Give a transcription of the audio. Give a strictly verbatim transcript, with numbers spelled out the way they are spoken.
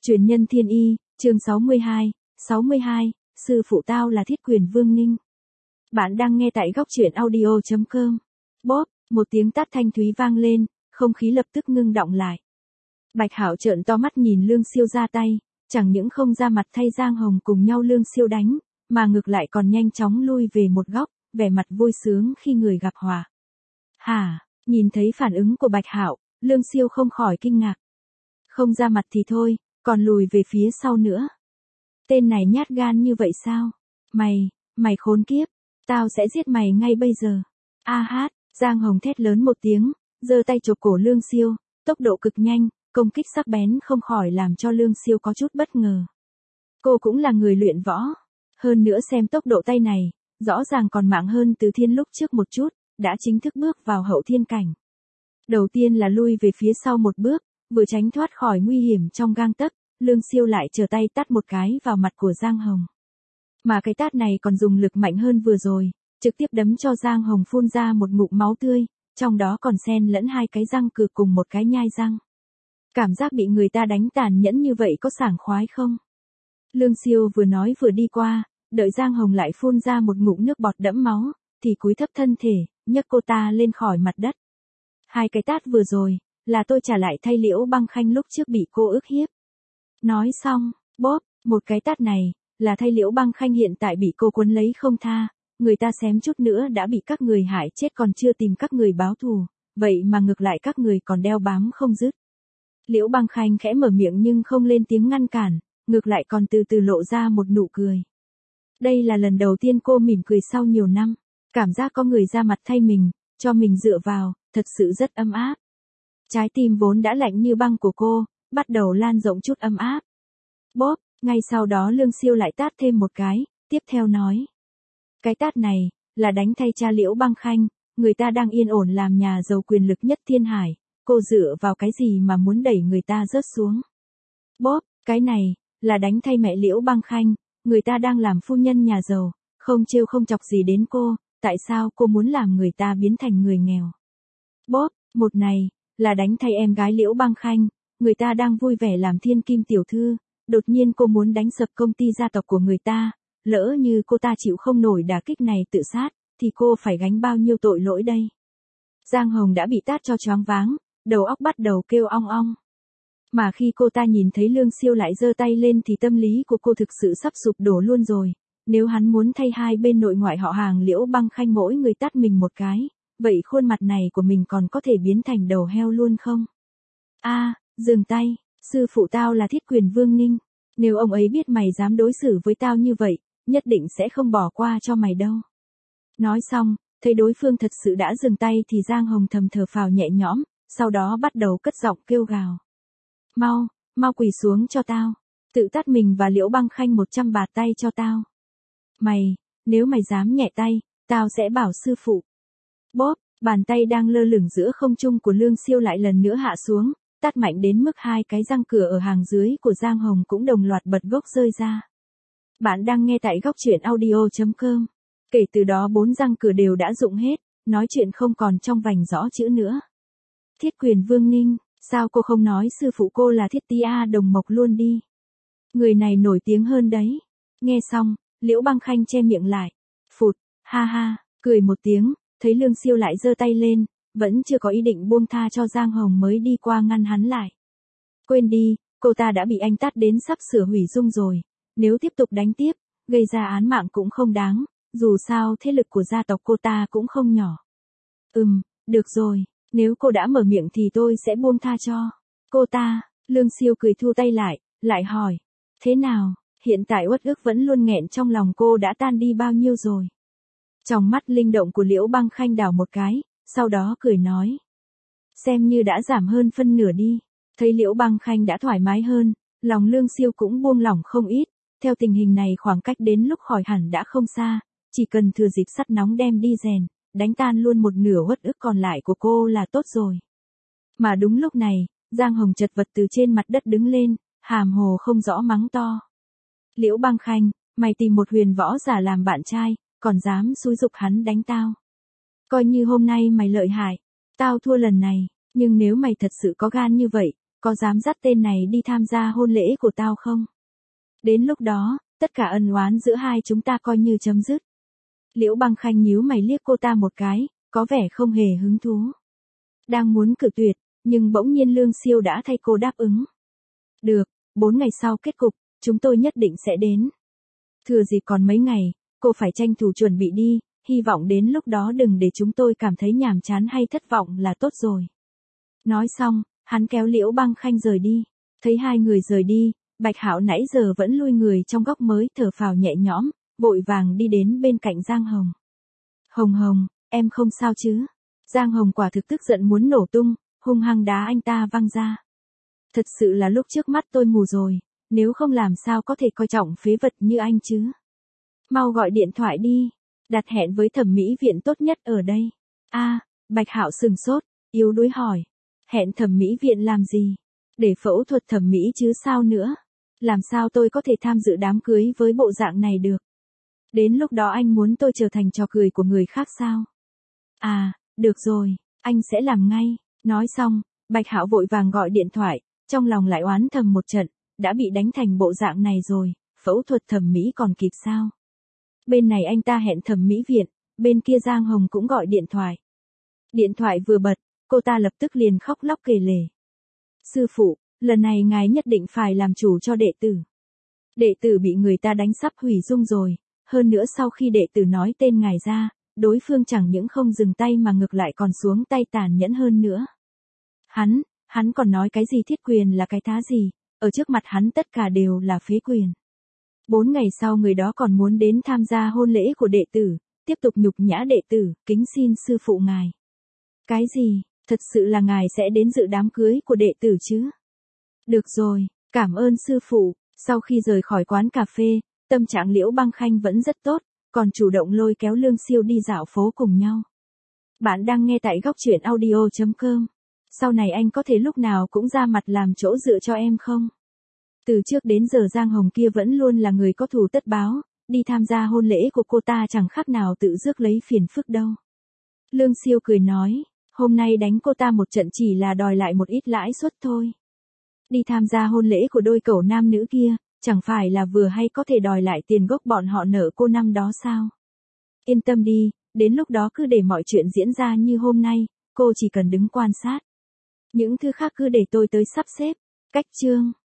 Truyền nhân thiên y, chương sáu mươi hai, sáu mươi hai, sư phụ tao là Thiết Quyền Vương Ninh. Bạn đang nghe tại góc truyện audio chấm com. Bóp, một tiếng tát thanh thúy vang lên, không khí lập tức ngưng đọng lại. Bạch Hạo trợn to mắt nhìn Lương Siêu ra tay, chẳng những không ra mặt thay Giang Hồng cùng nhau Lương Siêu đánh, mà ngược lại còn nhanh chóng lui về một góc, vẻ mặt vui sướng khi người gặp họa. Hả, nhìn thấy phản ứng của Bạch Hạo, Lương Siêu không khỏi kinh ngạc. Không ra mặt thì thôi, còn lùi về phía sau nữa. Tên này nhát gan như vậy sao? Mày, mày khốn kiếp, tao sẽ giết mày ngay bây giờ. A hát, Giang Hồng thét lớn một tiếng, giơ tay chộp cổ Lương Siêu, tốc độ cực nhanh, công kích sắc bén không khỏi làm cho Lương Siêu có chút bất ngờ. Cô cũng là người luyện võ, hơn nữa xem tốc độ tay này, rõ ràng còn mạnh hơn Từ Thiên lúc trước một chút, đã chính thức bước vào hậu thiên cảnh. Đầu tiên là lui về phía sau một bước, vừa tránh thoát khỏi nguy hiểm trong gang tấc, Lương Siêu lại trở tay tát một cái vào mặt của Giang Hồng. Mà cái tát này còn dùng lực mạnh hơn vừa rồi, trực tiếp đấm cho Giang Hồng phun ra một ngụm máu tươi, trong đó còn xen lẫn hai cái răng cừ cùng một cái nhai răng. Cảm giác bị người ta đánh tàn nhẫn như vậy có sảng khoái không? Lương Siêu vừa nói vừa đi qua, đợi Giang Hồng lại phun ra một ngụm nước bọt đẫm máu, thì cúi thấp thân thể, nhấc cô ta lên khỏi mặt đất. Hai cái tát vừa rồi, là tôi trả lại thay Liễu Băng Khanh lúc trước bị cô ức hiếp. Nói xong, bóp, một cái tát này, là thay Liễu Băng Khanh hiện tại bị cô quấn lấy không tha, người ta xém chút nữa đã bị các người hại chết còn chưa tìm các người báo thù, vậy mà ngược lại các người còn đeo bám không dứt. Liễu Băng Khanh khẽ mở miệng nhưng không lên tiếng ngăn cản, ngược lại còn từ từ lộ ra một nụ cười. Đây là lần đầu tiên cô mỉm cười sau nhiều năm, cảm giác có người ra mặt thay mình, cho mình dựa vào, thật sự rất ấm áp. Trái tim vốn đã lạnh như băng của cô, bắt đầu lan rộng chút ấm áp. Bóp, ngay sau đó Lương Siêu lại tát thêm một cái, tiếp theo nói. Cái tát này, là đánh thay cha Liễu Băng Khanh, người ta đang yên ổn làm nhà giàu quyền lực nhất thiên hải, cô dựa vào cái gì mà muốn đẩy người ta rớt xuống. Bóp, cái này, là đánh thay mẹ Liễu Băng Khanh, người ta đang làm phu nhân nhà giàu, không trêu không chọc gì đến cô, tại sao cô muốn làm người ta biến thành người nghèo. Bóp, một này, là đánh thay em gái Liễu Băng Khanh, người ta đang vui vẻ làm thiên kim tiểu thư, đột nhiên cô muốn đánh sập công ty gia tộc của người ta, lỡ như cô ta chịu không nổi đả kích này tự sát, thì cô phải gánh bao nhiêu tội lỗi đây. Giang Hồng đã bị tát cho choáng váng, đầu óc bắt đầu kêu ong ong. Mà khi cô ta nhìn thấy Lương Siêu lại giơ tay lên thì tâm lý của cô thực sự sắp sụp đổ luôn rồi, nếu hắn muốn thay hai bên nội ngoại họ hàng Liễu Băng Khanh mỗi người tát mình một cái, vậy khuôn mặt này của mình còn có thể biến thành đầu heo luôn không? A, à, dừng tay, sư phụ tao là Thiết Quyền Vương Ninh, nếu ông ấy biết mày dám đối xử với tao như vậy, nhất định sẽ không bỏ qua cho mày đâu. Nói xong, thấy đối phương thật sự đã dừng tay thì Giang Hồng thầm thở phào nhẹ nhõm, sau đó bắt đầu cất giọng kêu gào. Mau, mau quỳ xuống cho tao, tự tát mình và Liễu Băng Khanh một trăm bạt tay cho tao. Mày, nếu mày dám nhẹ tay, tao sẽ bảo sư phụ. Bóp, bàn tay đang lơ lửng giữa không trung của Lương Siêu lại lần nữa hạ xuống, tát mạnh đến mức hai cái răng cửa ở hàng dưới của Giang Hồng cũng đồng loạt bật gốc rơi ra. Bạn đang nghe tại góc truyện audio chấm com. Kể từ đó bốn răng cửa đều đã rụng hết, nói chuyện không còn trong vành rõ chữ nữa. Thiết Quyền Vương Ninh, sao cô không nói sư phụ cô là Thiết Ti A Đồng Mộc luôn đi? Người này nổi tiếng hơn đấy. Nghe xong, Liễu Băng Khanh che miệng lại. Phụt, ha ha, cười một tiếng, thấy Lương Siêu lại giơ tay lên, vẫn chưa có ý định buông tha cho Giang Hồng mới đi qua ngăn hắn lại. Quên đi, cô ta đã bị anh tát đến sắp sửa hủy dung rồi, nếu tiếp tục đánh tiếp, gây ra án mạng cũng không đáng, dù sao thế lực của gia tộc cô ta cũng không nhỏ. Ừm, được rồi, nếu cô đã mở miệng thì tôi sẽ buông tha cho cô ta. Lương Siêu cười thu tay lại, lại hỏi, thế nào, hiện tại uất ức vẫn luôn nghẹn trong lòng cô đã tan đi bao nhiêu rồi? Trong mắt linh động của Liễu Băng Khanh đảo một cái, sau đó cười nói. Xem như đã giảm hơn phân nửa đi. Thấy Liễu Băng Khanh đã thoải mái hơn, lòng Lương Siêu cũng buông lỏng không ít, theo tình hình này khoảng cách đến lúc khỏi hẳn đã không xa, chỉ cần thừa dịp sắt nóng đem đi rèn, đánh tan luôn một nửa uất ức còn lại của cô là tốt rồi. Mà đúng lúc này, Giang Hồng chật vật từ trên mặt đất đứng lên, hàm hồ không rõ mắng to. Liễu Băng Khanh, mày tìm một huyền võ giả làm bạn trai, còn dám xúi giục hắn đánh tao. Coi như hôm nay mày lợi hại, tao thua lần này, nhưng nếu mày thật sự có gan như vậy, có dám dắt tên này đi tham gia hôn lễ của tao không? Đến lúc đó, tất cả ân oán giữa hai chúng ta coi như chấm dứt. Liễu Băng Khanh nhíu mày liếc cô ta một cái, có vẻ không hề hứng thú. Đang muốn cự tuyệt, nhưng bỗng nhiên Lương Siêu đã thay cô đáp ứng. Được, bốn ngày sau kết cục, chúng tôi nhất định sẽ đến. Thừa dịp còn mấy ngày, cô phải tranh thủ chuẩn bị đi, hy vọng đến lúc đó đừng để chúng tôi cảm thấy nhàm chán hay thất vọng là tốt rồi. Nói xong, hắn kéo Liễu Băng Khanh rời đi. Thấy hai người rời đi, Bạch Hạo nãy giờ vẫn lui người trong góc mới thở phào nhẹ nhõm, vội vàng đi đến bên cạnh Giang Hồng. Hồng Hồng, em không sao chứ? Giang Hồng quả thực tức giận muốn nổ tung, hung hăng đá anh ta văng ra. Thật sự là lúc trước mắt tôi mù rồi, nếu không làm sao có thể coi trọng phế vật như anh chứ? Mau gọi điện thoại đi, đặt hẹn với thẩm mỹ viện tốt nhất ở đây. A, à, Bạch Hạo sừng sốt, yếu đuối hỏi. Hẹn thẩm mỹ viện làm gì? Để phẫu thuật thẩm mỹ chứ sao nữa? Làm sao tôi có thể tham dự đám cưới với bộ dạng này được? Đến lúc đó anh muốn tôi trở thành trò cười của người khác sao? À, được rồi, anh sẽ làm ngay. Nói xong, Bạch Hạo vội vàng gọi điện thoại, trong lòng lại oán thầm một trận, đã bị đánh thành bộ dạng này rồi, phẫu thuật thẩm mỹ còn kịp sao? Bên này anh ta hẹn thẩm mỹ viện, bên kia Giang Hồng cũng gọi điện thoại. Điện thoại vừa bật, cô ta lập tức liền khóc lóc kể lể. Sư phụ, lần này ngài nhất định phải làm chủ cho đệ tử. Đệ tử bị người ta đánh sắp hủy dung rồi, hơn nữa sau khi đệ tử nói tên ngài ra, đối phương chẳng những không dừng tay mà ngược lại còn xuống tay tàn nhẫn hơn nữa. Hắn, hắn còn nói cái gì thiết quyền là cái thá gì, ở trước mặt hắn tất cả đều là phế quyền. Bốn ngày sau người đó còn muốn đến tham gia hôn lễ của đệ tử, tiếp tục nhục nhã đệ tử, kính xin sư phụ ngài. Cái gì, thật sự là ngài sẽ đến dự đám cưới của đệ tử chứ? Được rồi, cảm ơn sư phụ. Sau khi rời khỏi quán cà phê, tâm trạng Liễu Băng Khanh vẫn rất tốt, còn chủ động lôi kéo Lương Siêu đi dạo phố cùng nhau. Bạn đang nghe tại góc truyện audio chấm com. Sau này anh có thể lúc nào cũng ra mặt làm chỗ dựa cho em không? Từ trước đến giờ Giang Hồng kia vẫn luôn là người có thù tất báo, đi tham gia hôn lễ của cô ta chẳng khác nào tự rước lấy phiền phức đâu. Lương Siêu cười nói, hôm nay đánh cô ta một trận chỉ là đòi lại một ít lãi suất thôi. Đi tham gia hôn lễ của đôi cẩu nam nữ kia, chẳng phải là vừa hay có thể đòi lại tiền gốc bọn họ nợ cô năm đó sao? Yên tâm đi, đến lúc đó cứ để mọi chuyện diễn ra như hôm nay, cô chỉ cần đứng quan sát. Những thứ khác cứ để tôi tới sắp xếp. Cách chương